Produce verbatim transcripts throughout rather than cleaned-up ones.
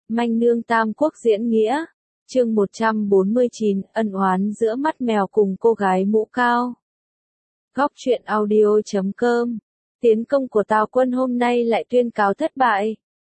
Manh nương Tam Quốc diễn nghĩa. Chương một trăm bốn mươi chín, ân oán giữa mắt mèo cùng cô gái mũ cao. Góc truyện audio chấm com. Tiến công của Tào quân hôm nay lại tuyên cáo thất bại.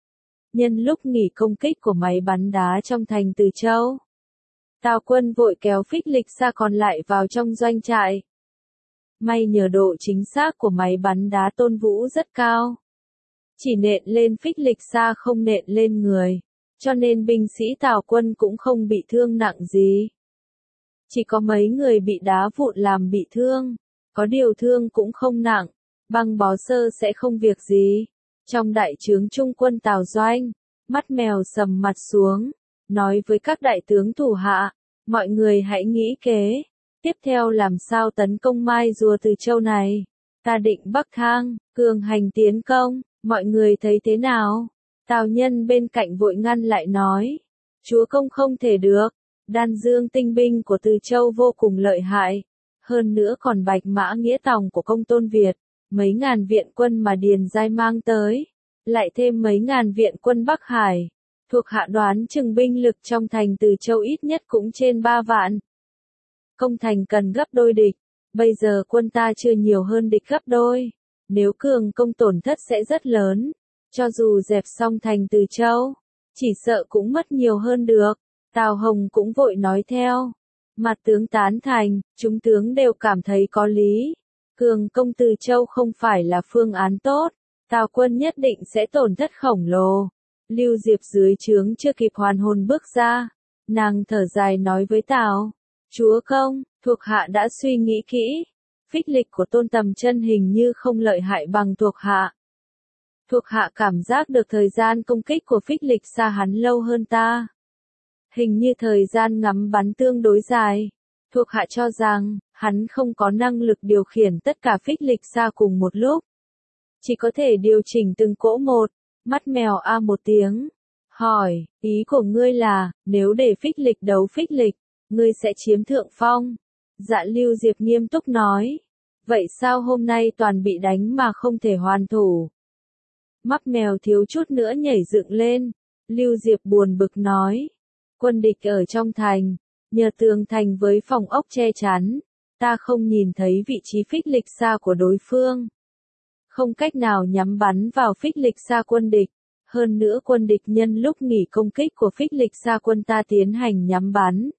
Nhân lúc nghỉ công kích của máy bắn đá trong thành Từ Châu, Tào quân vội kéo phích lịch xa còn lại vào trong doanh trại. May nhờ độ chính xác của máy bắn đá Tôn Vũ rất cao, chỉ nện lên phích lịch xa không nện lên người, cho nên binh sĩ Tào quân cũng không bị thương nặng gì. Chỉ có mấy người bị đá vụn làm bị thương, có điều thương cũng không nặng, băng bó sơ sẽ không việc gì. Trong đại trướng trung quân Tào doanh, mắt mèo sầm mặt xuống, nói với các đại tướng thủ hạ, mọi người hãy nghĩ kế, tiếp theo làm sao tấn công Mai Rùa Từ Châu này. Ta định Bắc Thang, cường hành tiến công, mọi người thấy thế nào? Tào nhân bên cạnh vội ngăn lại nói, chúa công không thể được, đan dương tinh binh của Từ Châu vô cùng lợi hại, hơn nữa còn bạch mã nghĩa tòng của công tôn Việt, mấy ngàn viện quân mà Điền Giai mang tới, lại thêm mấy ngàn viện quân Bắc Hải, thuộc hạ đoán chừng binh lực trong thành Từ Châu ít nhất cũng trên ba vạn. Công thành cần gấp đôi địch, bây giờ quân ta chưa nhiều hơn địch gấp đôi, nếu cường công tổn thất sẽ rất lớn. Cho dù dẹp xong thành Từ Châu, chỉ sợ cũng mất nhiều hơn được. Tào Hồng cũng vội nói theo. Mặt tướng tán thành, chúng tướng đều cảm thấy có lý. Cường công Từ Châu không phải là phương án tốt. Tào quân nhất định sẽ tổn thất khổng lồ. Lưu Diệp dưới trướng chưa kịp hoàn hồn bước ra. Nàng thở dài nói với Tào. Chúa công, thuộc hạ đã suy nghĩ kỹ. Phích lịch của Tôn Tầm Chân hình như không lợi hại bằng thuộc hạ. Thuộc hạ cảm giác được thời gian công kích của phích lịch xa hắn lâu hơn ta. Hình như thời gian ngắm bắn tương đối dài. Thuộc hạ cho rằng, hắn không có năng lực điều khiển tất cả phích lịch xa cùng một lúc. Chỉ có thể điều chỉnh từng cỗ một. Mắt mèo a một tiếng. Hỏi, ý của ngươi là, nếu để phích lịch đấu phích lịch, ngươi sẽ chiếm thượng phong. Dạ Lưu Diệp nghiêm túc nói. Vậy sao hôm nay toàn bị đánh mà không thể hoàn thủ? Mắt mèo thiếu chút nữa nhảy dựng lên. Lưu Diệp buồn bực nói. Quân địch ở trong thành, nhờ tường thành với phòng ốc che chắn, ta không nhìn thấy vị trí phích lịch xa của đối phương. Không cách nào nhắm bắn vào phích lịch xa quân địch. Hơn nữa quân địch nhân lúc nghỉ công kích của phích lịch xa quân ta tiến hành nhắm bắn.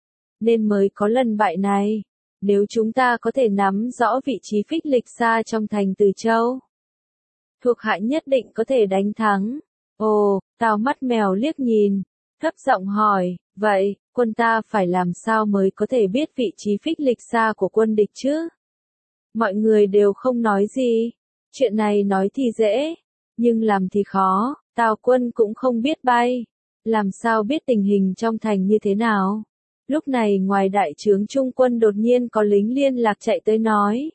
Nên mới có lần bại này. Nếu chúng ta có thể nắm rõ vị trí phích lịch xa trong thành Từ Châu, thuộc hạ nhất định có thể đánh thắng. Ồ, Tào mắt mèo liếc nhìn, thấp giọng hỏi, vậy, quân ta phải làm sao mới có thể biết vị trí phích lịch xa của quân địch chứ? Mọi người đều không nói gì. Chuyện này nói thì dễ, nhưng làm thì khó. Tào quân cũng không biết bay, làm sao biết tình hình trong thành như thế nào? Lúc này ngoài đại trướng trung quân đột nhiên có lính liên lạc chạy tới nói.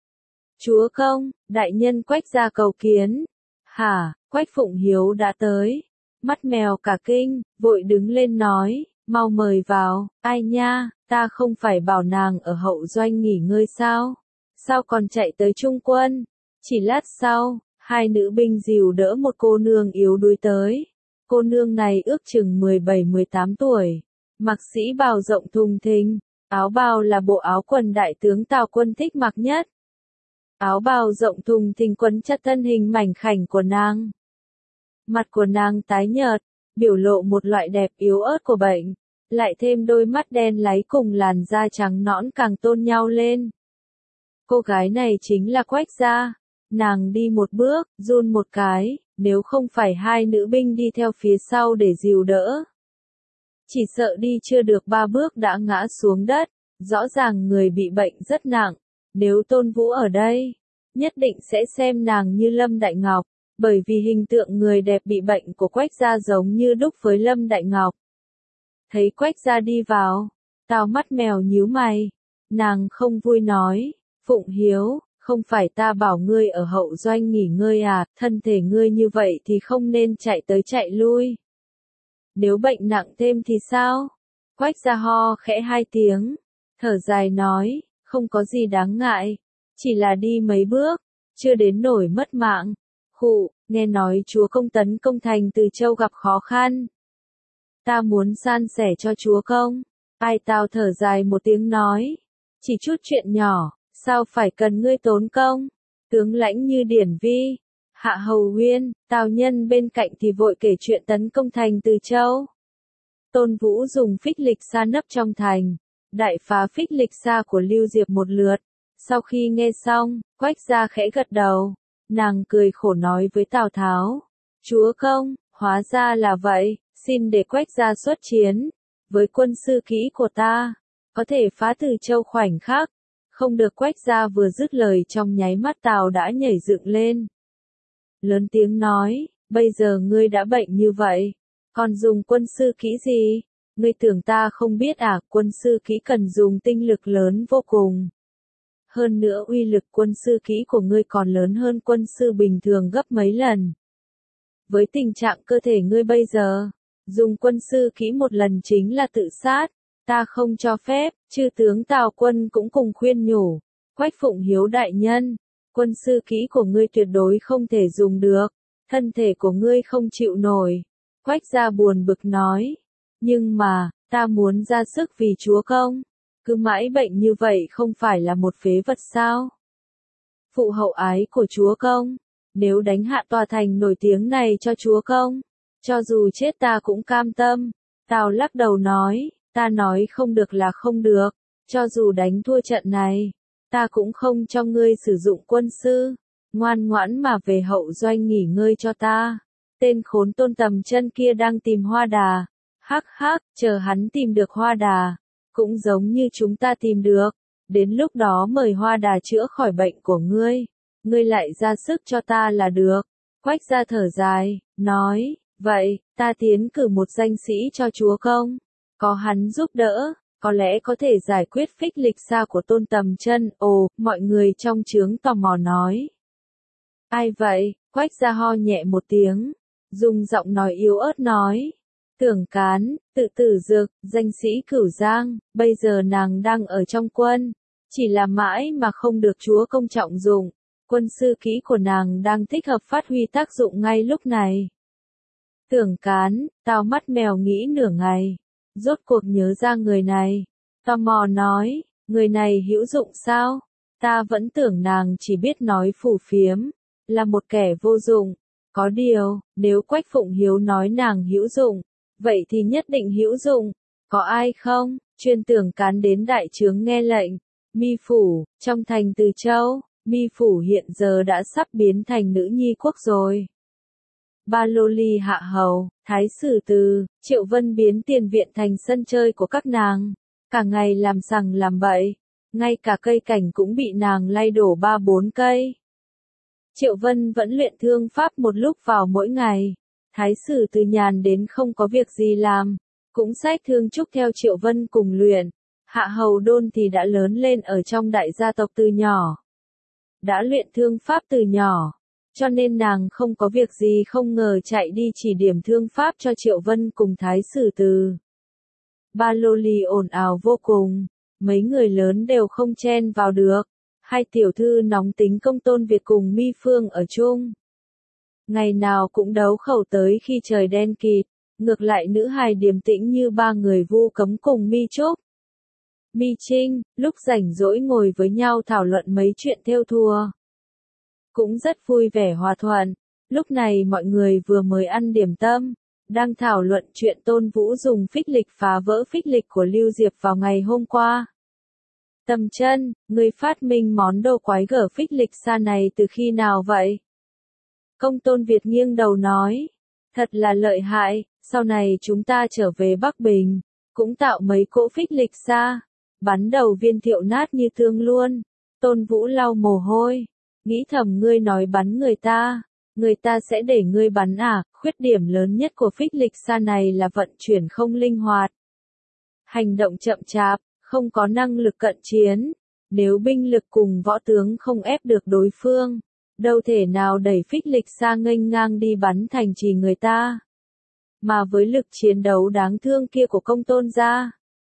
Chúa công, đại nhân Quách ra cầu kiến. Hả, Quách Phụng Hiếu đã tới. Mắt mèo cả kinh, vội đứng lên nói, mau mời vào. Ai nha, ta không phải bảo nàng ở hậu doanh nghỉ ngơi sao? Sao còn chạy tới trung quân? Chỉ lát sau, hai nữ binh dìu đỡ một cô nương yếu đuối tới. Cô nương này ước chừng mười bảy mười tám tuổi. Mặc sĩ bào rộng thùng thình, áo bào là bộ áo quần đại tướng Tào quân thích mặc nhất. Áo bào rộng thùng thình quấn chặt thân hình mảnh khảnh của nàng. Mặt của nàng tái nhợt, biểu lộ một loại đẹp yếu ớt của bệnh, lại thêm đôi mắt đen láy cùng làn da trắng nõn càng tôn nhau lên. Cô gái này chính là Quách gia. Nàng đi một bước, run một cái, nếu không phải hai nữ binh đi theo phía sau để dìu đỡ. Chỉ sợ đi chưa được ba bước đã ngã xuống đất, rõ ràng người bị bệnh rất nặng. Nếu Tôn Vũ ở đây, nhất định sẽ xem nàng như Lâm Đại Ngọc, bởi vì hình tượng người đẹp bị bệnh của Quách gia giống như đúc với Lâm Đại Ngọc. Thấy Quách gia đi vào, Tào mắt mèo nhíu mày, nàng không vui nói, Phụng Hiếu, không phải ta bảo ngươi ở hậu doanh nghỉ ngơi à, thân thể ngươi như vậy thì không nên chạy tới chạy lui. Nếu bệnh nặng thêm thì sao? Quách gia ho khẽ hai tiếng, thở dài nói, không có gì đáng ngại, chỉ là đi mấy bước, chưa đến nổi mất mạng. Khụ, nghe nói chúa công tấn công thành Từ Châu gặp khó khăn, ta muốn san sẻ cho chúa công. Ai Tào thở dài một tiếng nói, chỉ chút chuyện nhỏ, sao phải cần ngươi tốn công. Tướng lãnh như Điển Vi, Hạ Hầu Huyên, Tào Nhân bên cạnh thì vội kể chuyện tấn công thành Từ Châu. Tôn Vũ dùng phích lịch sa nấp trong thành, đại phá phích lịch sa của Lưu Diệp một lượt. Sau khi nghe xong, Quách Gia khẽ gật đầu, nàng cười khổ nói với Tào Tháo, chúa công, hóa ra là vậy, xin để Quách Gia xuất chiến. Với quân sư kỹ của ta, có thể phá Từ Châu khoảnh khắc. Không được. Quách Gia vừa dứt lời trong nháy mắt Tào đã nhảy dựng lên. Lớn tiếng nói, bây giờ ngươi đã bệnh như vậy, còn dùng quân sư kỹ gì? Ngươi tưởng ta không biết à? Quân sư kỹ cần dùng tinh lực lớn vô cùng. Hơn nữa uy lực quân sư kỹ của ngươi còn lớn hơn quân sư bình thường gấp mấy lần. Với tình trạng cơ thể ngươi bây giờ, dùng quân sư kỹ một lần chính là tự sát. Ta không cho phép. Chư tướng Tào Quân cũng cùng khuyên nhủ, Quách Phụng Hiếu đại nhân, quân sư kỹ của ngươi tuyệt đối không thể dùng được, thân thể của ngươi không chịu nổi. Quách Gia buồn bực nói, nhưng mà, ta muốn ra sức vì chúa công, cứ mãi bệnh như vậy không phải là một phế vật sao? Phụ hậu ái của chúa công, nếu đánh hạ tòa thành nổi tiếng này cho chúa công, cho dù chết ta cũng cam tâm. Tào lắc đầu nói, ta nói không được là không được, cho dù đánh thua trận này, ta cũng không cho ngươi sử dụng quân sư, ngoan ngoãn mà về hậu doanh nghỉ ngơi cho ta. Tên khốn Tôn Tầm Chân kia đang tìm Hoa Đà, hắc hắc, chờ hắn tìm được Hoa Đà, cũng giống như chúng ta tìm được, đến lúc đó mời Hoa Đà chữa khỏi bệnh của ngươi, ngươi lại ra sức cho ta là được. Quách Gia thở dài, nói, vậy, ta tiến cử một danh sĩ cho chúa công. Có hắn giúp đỡ, có lẽ có thể giải quyết phích lịch sa của Tôn Tầm Chân. Ồ, mọi người trong trướng tò mò nói. Ai vậy? Quách Gia ho nhẹ một tiếng, dùng giọng nói yếu ớt nói. Tưởng Cán, tự tử dược, danh sĩ Cửu Giang, bây giờ nàng đang ở trong quân, chỉ là mãi mà không được chúa công trọng dụng. Quân sư kỹ của nàng đang thích hợp phát huy tác dụng ngay lúc này. Tưởng Cán, Tào mắt mèo nghĩ nửa ngày, rốt cuộc nhớ ra người này, tò mò nói, người này hữu dụng sao? Ta vẫn tưởng nàng chỉ biết nói phù phiếm, là một kẻ vô dụng. Có điều, nếu Quách Phụng Hiếu nói nàng hữu dụng, vậy thì nhất định hữu dụng. Có ai không? Chuyên Tưởng Cán đến đại trướng nghe lệnh. Mi phủ, trong thành Từ Châu, Mi phủ hiện giờ đã sắp biến thành nữ nhi quốc rồi. Ba Lô Ly Hạ Hầu, Thái Sử Từ, Triệu Vân biến tiền viện thành sân chơi của các nàng, cả ngày làm sằng làm bậy, ngay cả cây cảnh cũng bị nàng lay đổ ba bốn cây. Triệu Vân vẫn luyện thương pháp một lúc vào mỗi ngày. Thái Sử Từ nhàn đến không có việc gì làm, cũng xách thương trúc theo Triệu Vân cùng luyện. Hạ Hầu Đôn thì đã lớn lên ở trong đại gia tộc từ nhỏ, đã luyện thương pháp từ nhỏ, cho nên nàng không có việc gì không ngờ chạy đi chỉ điểm thương pháp cho Triệu Vân cùng Thái Sử Từ. Ba Lô Ly ồn ào vô cùng, mấy người lớn đều không chen vào được. Hai tiểu thư nóng tính Công Tôn Việt cùng Mi Phương ở chung, ngày nào cũng đấu khẩu tới khi trời đen kịt. Ngược lại nữ hài điềm tĩnh như ba người Vu Cấm cùng Mi Trúc, Mi Trinh, lúc rảnh rỗi ngồi với nhau thảo luận mấy chuyện thêu thùa, cũng rất vui vẻ hòa thuận. Lúc này mọi người vừa mới ăn điểm tâm, đang thảo luận chuyện Tôn Vũ dùng phích lịch phá vỡ phích lịch của Lưu Diệp vào ngày hôm qua. Tầm Chân, ngươi phát minh món đồ quái gở phích lịch sa này từ khi nào vậy? Công Tôn Việt nghiêng đầu nói, thật là lợi hại, sau này chúng ta trở về Bắc Bình, cũng tạo mấy cỗ phích lịch sa, bắn đầu Viên Thiệu nát như thương luôn. Tôn Vũ lau mồ hôi, nghĩ thầm ngươi nói bắn người ta, người ta sẽ để ngươi bắn à? Khuyết điểm lớn nhất của phích lịch sa này là vận chuyển không linh hoạt, hành động chậm chạp, không có năng lực cận chiến. Nếu binh lực cùng võ tướng không ép được đối phương, đâu thể nào đẩy phích lịch sa nghênh ngang đi bắn thành trì người ta. Mà với lực chiến đấu đáng thương kia của Công Tôn gia,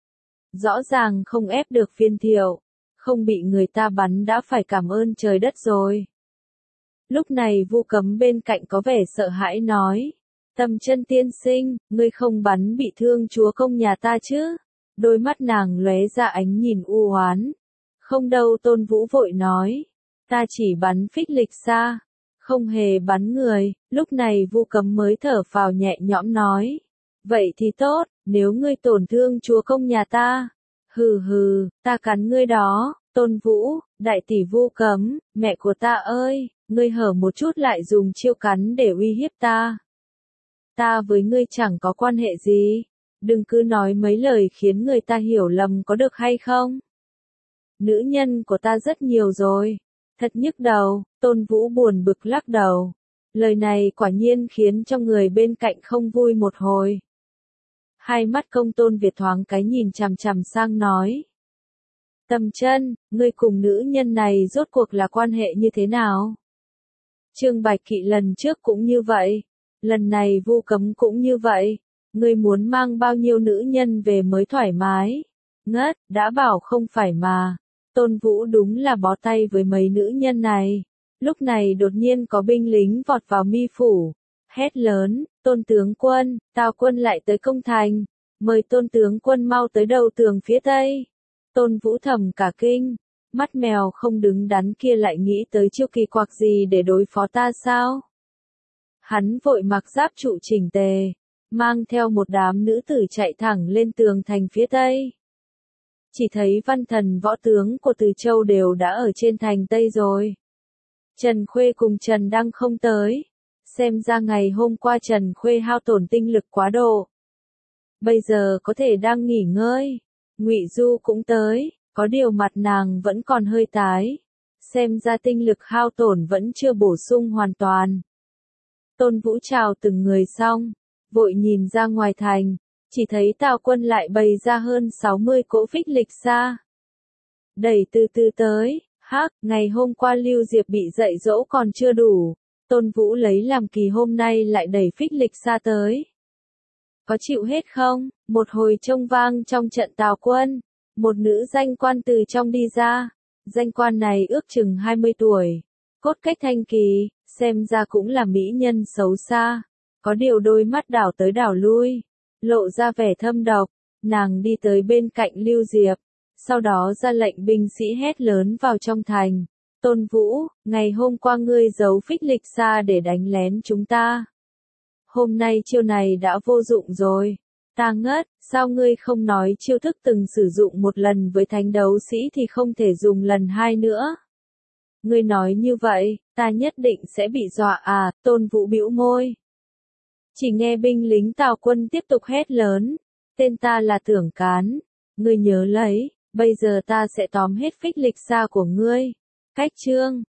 rõ ràng không ép được Viên Thiệu, không bị người ta bắn đã phải cảm ơn trời đất rồi. Lúc này Vu Cấm bên cạnh có vẻ sợ hãi nói, Tầm Chân tiên sinh, ngươi không bắn bị thương chúa công nhà ta chứ? Đôi mắt nàng lóe ra ánh nhìn u oán. Không đâu, Tôn Vũ vội nói. Ta chỉ bắn phích lịch xa, không hề bắn người. Lúc này Vu Cấm mới thở phào nhẹ nhõm nói. Vậy thì tốt, nếu ngươi tổn thương chúa công nhà ta. Hừ hừ, ta cắn ngươi đó. Tôn Vũ, đại tỷ Vu Cấm, mẹ của ta ơi, ngươi hở một chút lại dùng chiêu cắn để uy hiếp ta. Ta với ngươi chẳng có quan hệ gì, đừng cứ nói mấy lời khiến người ta hiểu lầm có được hay không? Nữ nhân của ta rất nhiều rồi, thật nhức đầu. Tôn Vũ buồn bực lắc đầu. Lời này quả nhiên khiến cho người bên cạnh không vui một hồi. Hai mắt Công Tôn Việt thoáng cái nhìn chằm chằm sang nói. Tầm Chân, ngươi cùng nữ nhân này rốt cuộc là quan hệ như thế nào? Trương Bạch Kỵ lần trước cũng như vậy, lần này Vu Cấm cũng như vậy. Ngươi muốn mang bao nhiêu nữ nhân về mới thoải mái? Ngất, đã bảo không phải mà. Tôn Vũ đúng là bó tay với mấy nữ nhân này. Lúc này đột nhiên có binh lính vọt vào mi phủ, hét lớn, Tôn tướng quân, Tào quân lại tới công thành, mời Tôn tướng quân mau tới đầu tường phía tây. Tôn Vũ thầm cả kinh, mắt mèo không đứng đắn kia lại nghĩ tới chiêu kỳ quặc gì để đối phó ta sao? Hắn vội mặc giáp trụ chỉnh tề, mang theo một đám nữ tử chạy thẳng lên tường thành phía tây. Chỉ thấy văn thần võ tướng của Từ Châu đều đã ở trên thành Tây rồi. Trần Khuê cùng Trần Đăng không tới. Xem ra ngày hôm qua Trần Khuê hao tổn tinh lực quá độ. Bây giờ có thể đang nghỉ ngơi. Ngụy Du cũng tới, có điều mặt nàng vẫn còn hơi tái. Xem ra tinh lực hao tổn vẫn chưa bổ sung hoàn toàn. Tôn Vũ chào từng người xong, vội nhìn ra ngoài thành, chỉ thấy Tào quân lại bày ra hơn sáu mươi cỗ phích lịch xa. Đẩy từ từ tới, hắc, ngày hôm qua Lưu Diệp bị dạy dỗ còn chưa đủ, Tôn Vũ lấy làm kỳ hôm nay lại đẩy phích lịch xa tới. Có chịu hết không? Một hồi trông vang trong trận Tào quân, một nữ danh quan từ trong đi ra, danh quan này ước chừng hai mươi tuổi, cốt cách thanh kỳ, xem ra cũng là mỹ nhân xấu xa, có điều đôi mắt đảo tới đảo lui, lộ ra vẻ thâm độc. Nàng đi tới bên cạnh Lưu Diệp, sau đó ra lệnh binh sĩ hét lớn vào trong thành. Tôn Vũ, ngày hôm qua ngươi giấu phích lịch xa để đánh lén chúng ta. Hôm nay chiêu này đã vô dụng rồi. Ta ngất, sao ngươi không nói chiêu thức từng sử dụng một lần với thánh đấu sĩ thì không thể dùng lần hai nữa? Ngươi nói như vậy, ta nhất định sẽ bị dọa à? Tôn Vũ bĩu môi. Chỉ nghe binh lính Tào quân tiếp tục hét lớn. Tên ta là Tưởng Cán. Ngươi nhớ lấy, bây giờ ta sẽ tóm hết phích lịch xa của ngươi. Cách chương.